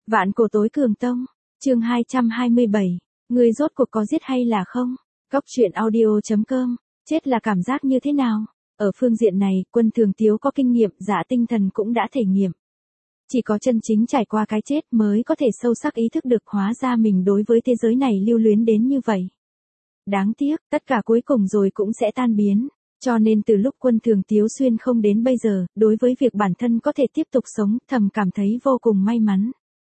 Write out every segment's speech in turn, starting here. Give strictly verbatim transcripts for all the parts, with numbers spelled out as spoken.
Vạn cổ tối cường tông, chương hai trăm hai mươi bảy, người rốt cuộc có giết hay là không? Cốc truyện audio chấm com, chết là cảm giác như thế nào? Ở phương diện này, Quân Thường Tiếu có kinh nghiệm, Dạ Tinh Thần cũng đã thể nghiệm. Chỉ có chân chính trải qua cái chết mới có thể sâu sắc ý thức được hóa ra mình đối với thế giới này lưu luyến đến như vậy. Đáng tiếc, tất cả cuối cùng rồi cũng sẽ tan biến. Cho nên từ lúc Quân Thường Tiếu xuyên không đến bây giờ, đối với việc bản thân có thể tiếp tục sống, thầm cảm thấy vô cùng may mắn.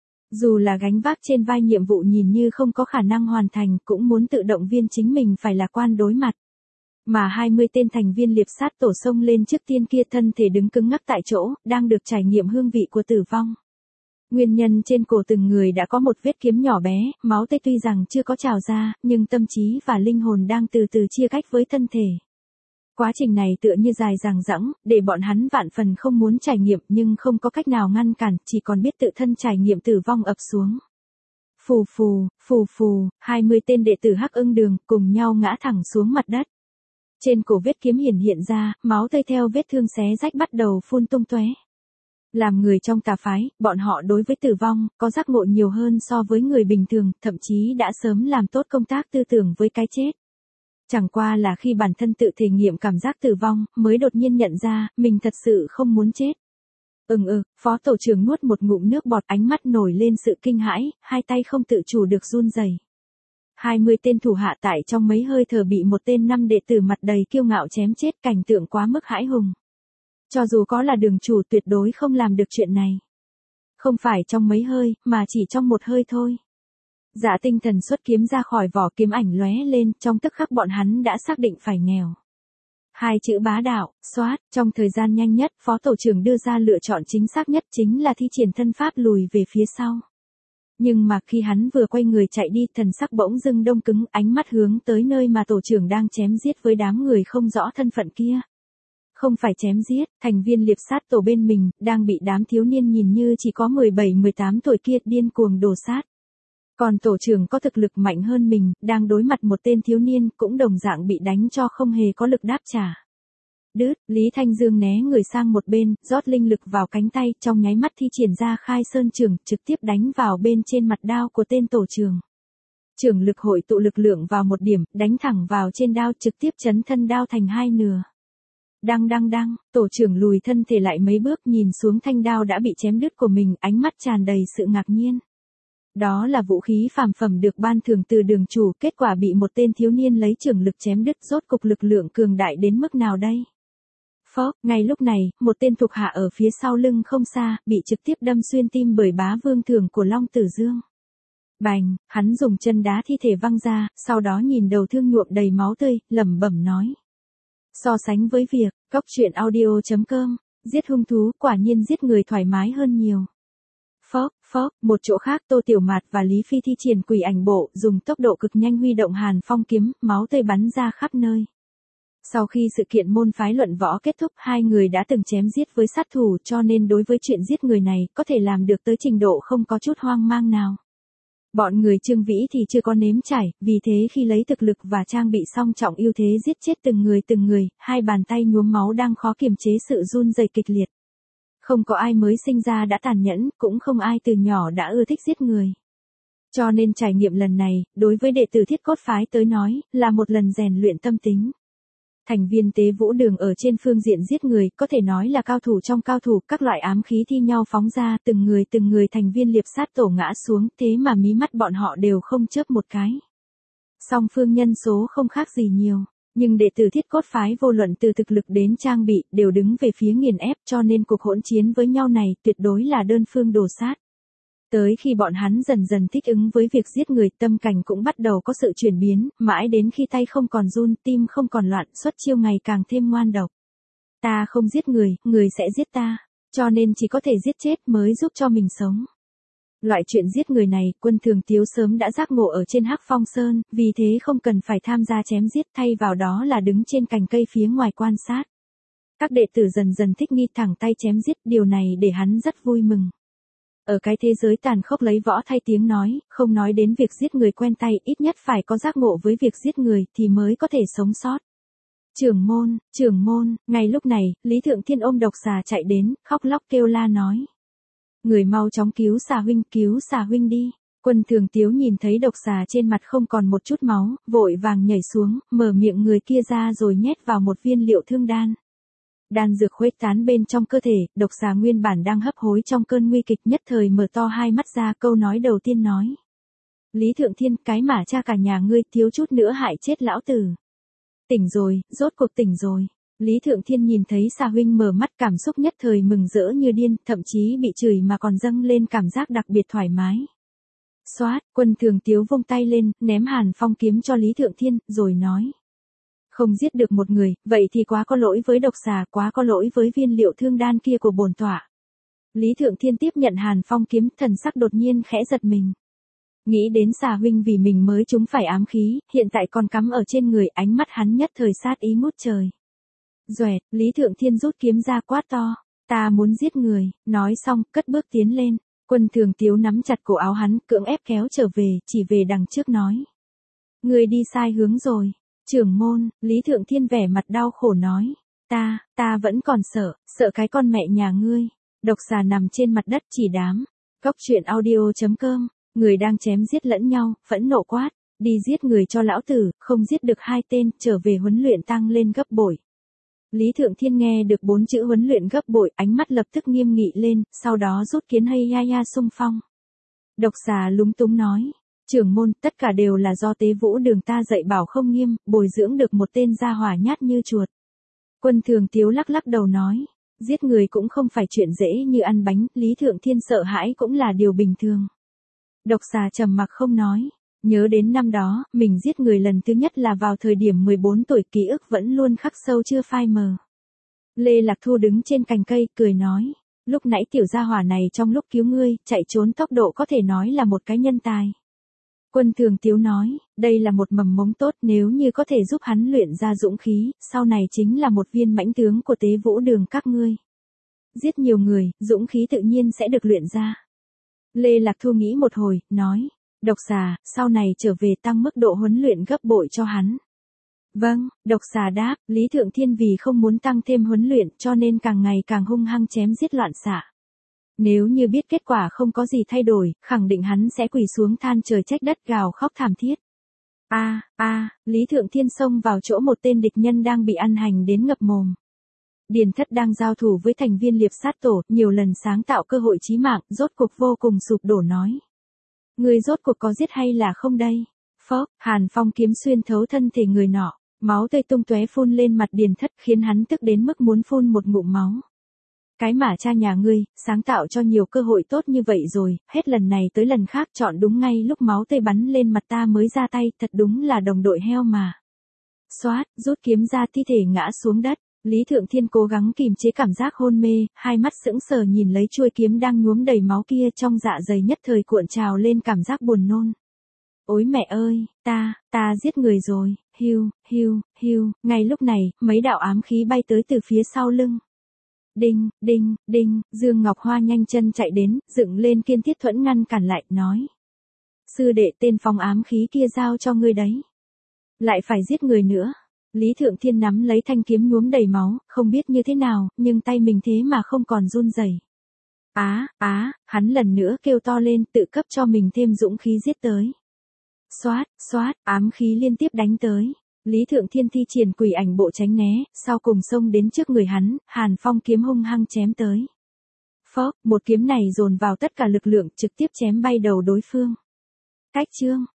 Dù là gánh vác trên vai nhiệm vụ nhìn như không có khả năng hoàn thành, cũng muốn tự động viên chính mình phải lạc quan đối mặt. Mà hai mươi tên thành viên liệp sát tổ xông lên trước tiên kia thân thể đứng cứng ngắc tại chỗ, đang được trải nghiệm hương vị của tử vong. Nguyên nhân trên cổ từng người đã có một vết kiếm nhỏ bé, máu tươi tuy rằng chưa có trào ra, nhưng tâm trí và linh hồn đang từ từ chia cách với thân thể. Quá trình này tựa như dài dằng dẵng, để bọn hắn vạn phần không muốn trải nghiệm nhưng không có cách nào ngăn cản, chỉ còn biết tự thân trải nghiệm tử vong ập xuống. Phù phù, phù phù, hai mươi tên đệ tử Hắc Ưng Đường cùng nhau ngã thẳng xuống mặt đất. Trên cổ vết kiếm hiển hiện ra, máu tươi theo vết thương xé rách bắt đầu phun tung tóe. Làm người trong tà phái, bọn họ đối với tử vong, có giác ngộ nhiều hơn so với người bình thường, thậm chí đã sớm làm tốt công tác tư tưởng với cái chết. Chẳng qua là khi bản thân tự thể nghiệm cảm giác tử vong, mới đột nhiên nhận ra, mình thật sự không muốn chết. Ừm ừ, phó tổ trưởng nuốt một ngụm nước bọt, ánh mắt nổi lên sự kinh hãi, hai tay không tự chủ được run rẩy. hai mươi tên thủ hạ tại trong mấy hơi thở bị một tên năm đệ tử mặt đầy kiêu ngạo chém chết, cảnh tượng quá mức hãi hùng. Cho dù có là đường chủ tuyệt đối không làm được chuyện này. Không phải trong mấy hơi, mà chỉ trong một hơi thôi. Dạ Tinh Thần xuất kiếm ra khỏi vỏ, kiếm ảnh lóe lên, trong tức khắc bọn hắn đã xác định phải nghèo. Hai chữ bá đạo, xoát, trong thời gian nhanh nhất, phó tổ trưởng đưa ra lựa chọn chính xác nhất chính là thi triển thân pháp lùi về phía sau. Nhưng mà khi hắn vừa quay người chạy đi, thần sắc bỗng dưng đông cứng, ánh mắt hướng tới nơi mà tổ trưởng đang chém giết với đám người không rõ thân phận kia. Không phải chém giết, thành viên liệp sát tổ bên mình, đang bị đám thiếu niên nhìn như chỉ có mười bảy mười tám tuổi kia điên cuồng đổ sát. Còn tổ trưởng có thực lực mạnh hơn mình, đang đối mặt một tên thiếu niên cũng đồng dạng bị đánh cho không hề có lực đáp trả. Đứt, Lý Thanh Dương né người sang một bên, rót linh lực vào cánh tay, trong nháy mắt thi triển ra khai sơn trường, trực tiếp đánh vào bên trên mặt đao của tên tổ trưởng. Trưởng lực hội tụ lực lượng vào một điểm, đánh thẳng vào trên đao, trực tiếp chấn thân đao thành hai nửa. Đăng đăng đăng, tổ trưởng lùi thân thể lại mấy bước, nhìn xuống thanh đao đã bị chém đứt của mình, ánh mắt tràn đầy sự ngạc nhiên. Đó là vũ khí phàm phẩm được ban thưởng từ đường chủ, kết quả bị một tên thiếu niên lấy trưởng lực chém đứt, rốt cục lực lượng cường đại đến mức nào đây? Phốc, ngay lúc này, một tên thuộc hạ ở phía sau lưng không xa, bị trực tiếp đâm xuyên tim bởi bá vương thường của Long Tử Dương. Bành, hắn dùng chân đá thi thể văng ra, sau đó nhìn đầu thương nhuộm đầy máu tươi, lẩm bẩm nói. So sánh với việc, cốc truyện audio chấm com, giết hung thú, quả nhiên giết người thoải mái hơn nhiều. Phốc, phốc, một chỗ khác Tô Tiểu Mạt và Lý Phi thi triển quỷ ảnh bộ, dùng tốc độ cực nhanh huy động Hàn Phong kiếm, máu tươi bắn ra khắp nơi. Sau khi sự kiện môn phái luận võ kết thúc, hai người đã từng chém giết với sát thủ, cho nên đối với chuyện giết người này, có thể làm được tới trình độ không có chút hoang mang nào. Bọn người Trương Vĩ thì chưa có nếm trải, vì thế khi lấy thực lực và trang bị song trọng ưu thế giết chết từng người từng người, hai bàn tay nhuốm máu đang khó kiềm chế sự run rẩy kịch liệt. Không có ai mới sinh ra đã tàn nhẫn, cũng không ai từ nhỏ đã ưa thích giết người. Cho nên trải nghiệm lần này, đối với đệ tử Thiết Cốt phái tới nói, là một lần rèn luyện tâm tính. Thành viên Tế Vũ Đường ở trên phương diện giết người, có thể nói là cao thủ trong cao thủ, các loại ám khí thi nhau phóng ra, từng người từng người thành viên liệp sát tổ ngã xuống, thế mà mí mắt bọn họ đều không chớp một cái. Song phương nhân số không khác gì nhiều, nhưng đệ tử Thiết Cốt phái vô luận từ thực lực đến trang bị, đều đứng về phía nghiền ép, cho nên cuộc hỗn chiến với nhau này, tuyệt đối là đơn phương đổ sát. Tới khi bọn hắn dần dần thích ứng với việc giết người, tâm cảnh cũng bắt đầu có sự chuyển biến, mãi đến khi tay không còn run, tim không còn loạn, xuất chiêu ngày càng thêm ngoan độc. Ta không giết người, người sẽ giết ta, cho nên chỉ có thể giết chết mới giúp cho mình sống. Loại chuyện giết người này, Quân Thường Tiếu sớm đã giác ngộ ở trên Hắc Phong Sơn, vì thế không cần phải tham gia chém giết, thay vào đó là đứng trên cành cây phía ngoài quan sát. Các đệ tử dần dần thích nghi thẳng tay chém giết, điều này để hắn rất vui mừng. Ở cái thế giới tàn khốc lấy võ thay tiếng nói, không nói đến việc giết người quen tay, ít nhất phải có giác ngộ với việc giết người thì mới có thể sống sót. Trưởng môn, trưởng môn, ngay lúc này, Lý Thượng Thiên ôm độc xà chạy đến, khóc lóc kêu la nói. Người mau chóng cứu xà huynh, cứu xà huynh đi. Quân Thường Tiếu nhìn thấy độc xà trên mặt không còn một chút máu, vội vàng nhảy xuống, mở miệng người kia ra rồi nhét vào một viên liệu thương đan. Đan dược khuếch tán bên trong cơ thể, độc xà nguyên bản đang hấp hối trong cơn nguy kịch nhất thời mở to hai mắt ra, câu nói đầu tiên nói. Lý Thượng Thiên, cái mà cha cả nhà ngươi thiếu chút nữa hại chết lão tử. Tỉnh rồi, rốt cuộc tỉnh rồi. Lý Thượng Thiên nhìn thấy xà huynh mở mắt, cảm xúc nhất thời mừng rỡ như điên, thậm chí bị chửi mà còn dâng lên cảm giác đặc biệt thoải mái. Xoát, Quân Thường Tiếu vung tay lên, ném Hàn Phong kiếm cho Lý Thượng Thiên, rồi nói. Không giết được một người, vậy thì quá có lỗi với độc xà, quá có lỗi với viên liệu thương đan kia của bổn tọa. Lý Thượng Thiên tiếp nhận Hàn Phong kiếm, thần sắc đột nhiên khẽ giật mình. Nghĩ đến xà huynh vì mình mới trúng phải ám khí, hiện tại còn cắm ở trên người, ánh mắt hắn nhất thời sát ý ngút trời. Doẹt, Lý Thượng Thiên rút kiếm ra quát to. Ta muốn giết người, nói xong, cất bước tiến lên. Quân Thường Tiếu nắm chặt cổ áo hắn, cưỡng ép kéo trở về, chỉ về đằng trước nói. Người đi sai hướng rồi. Trưởng môn, Lý Thượng Thiên vẻ mặt đau khổ nói. Ta, ta vẫn còn sợ, sợ cái con mẹ nhà ngươi. Độc xà nằm trên mặt đất chỉ đám. Góc truyện audio chấm com, người đang chém giết lẫn nhau, phẫn nộ quát. Đi giết người cho lão tử, không giết được hai tên, trở về huấn luyện tăng lên gấp bội. Lý Thượng Thiên nghe được bốn chữ huấn luyện gấp bội, ánh mắt lập tức nghiêm nghị lên, sau đó rút kiếm hay ya ya xung phong. Độc xà lúng túng nói, trưởng môn, tất cả đều là do Tế Vũ Đường ta dạy bảo không nghiêm, bồi dưỡng được một tên gia hỏa nhát như chuột. Quân Thường Tiếu lắc lắc đầu nói, giết người cũng không phải chuyện dễ như ăn bánh, Lý Thượng Thiên sợ hãi cũng là điều bình thường. Độc xà trầm mặc không nói. Nhớ đến năm đó, mình giết người lần thứ nhất là vào thời điểm mười bốn tuổi, ký ức vẫn luôn khắc sâu chưa phai mờ. Lê Lạc Thu đứng trên cành cây, cười nói, lúc nãy tiểu gia hỏa này trong lúc cứu ngươi, chạy trốn tốc độ có thể nói là một cái nhân tài. Quân Thường Tiếu nói, đây là một mầm mống tốt, nếu như có thể giúp hắn luyện ra dũng khí, sau này chính là một viên mãnh tướng của Tế Vũ Đường các ngươi. Giết nhiều người, dũng khí tự nhiên sẽ được luyện ra. Lê Lạc Thu nghĩ một hồi, nói. Độc xà, sau này trở về tăng mức độ huấn luyện gấp bội cho hắn. Vâng, độc xà đáp, Lý Thượng Thiên vì không muốn tăng thêm huấn luyện cho nên càng ngày càng hung hăng chém giết loạn xạ. Nếu như biết kết quả không có gì thay đổi, khẳng định hắn sẽ quỳ xuống than trời trách đất gào khóc thảm thiết. A, a, Lý Thượng Thiên xông vào chỗ một tên địch nhân đang bị ăn hành đến ngập mồm. Điền Thất đang giao thủ với thành viên liệp sát tổ, nhiều lần sáng tạo cơ hội chí mạng, rốt cuộc vô cùng sụp đổ nói. Người rốt cuộc có giết hay là không đây? Phốc, Hàn Phong kiếm xuyên thấu thân thể người nọ, máu tươi tung tóe phun lên mặt Điền Thất khiến hắn tức đến mức muốn phun một ngụm máu. Cái mà cha nhà ngươi, sáng tạo cho nhiều cơ hội tốt như vậy rồi, hết lần này tới lần khác chọn đúng ngay lúc máu tươi bắn lên mặt ta mới ra tay, thật đúng là đồng đội heo mà. Xoát, rút kiếm ra thi thể ngã xuống đất. Lý Thượng Thiên cố gắng kìm chế cảm giác hôn mê, hai mắt sững sờ nhìn lấy chuôi kiếm đang nhuốm đầy máu kia, trong dạ dày nhất thời cuộn trào lên cảm giác buồn nôn. Ôi mẹ ơi, ta, ta giết người rồi, hiu, hiu, hiu, ngay lúc này, mấy đạo ám khí bay tới từ phía sau lưng. Đinh, đinh, đinh, Dương Ngọc Hoa nhanh chân chạy đến, dựng lên Kiên Thiết Thuẫn ngăn cản lại, nói. Sư đệ, tên phong ám khí kia giao cho ngươi đấy. Lại phải giết người nữa. Lý Thượng Thiên nắm lấy thanh kiếm nhuốm đầy máu, không biết như thế nào, nhưng tay mình thế mà không còn run rẩy. Á, á, hắn lần nữa kêu to lên, tự cấp cho mình thêm dũng khí giết tới. Xoát, xoát, ám khí liên tiếp đánh tới. Lý Thượng Thiên thi triển quỷ ảnh bộ tránh né, sau cùng xông đến trước người hắn, Hàn Phong kiếm hung hăng chém tới. Phốc, một kiếm này dồn vào tất cả lực lượng, trực tiếp chém bay đầu đối phương. Cách chương.